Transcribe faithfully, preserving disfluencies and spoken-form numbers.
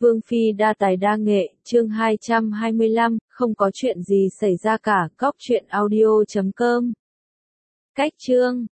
Vương Phi đa tài đa nghệ, chương hai trăm hai mươi lăm, không có chuyện gì xảy ra cả, cóc truyện audio chấm com. Cách chương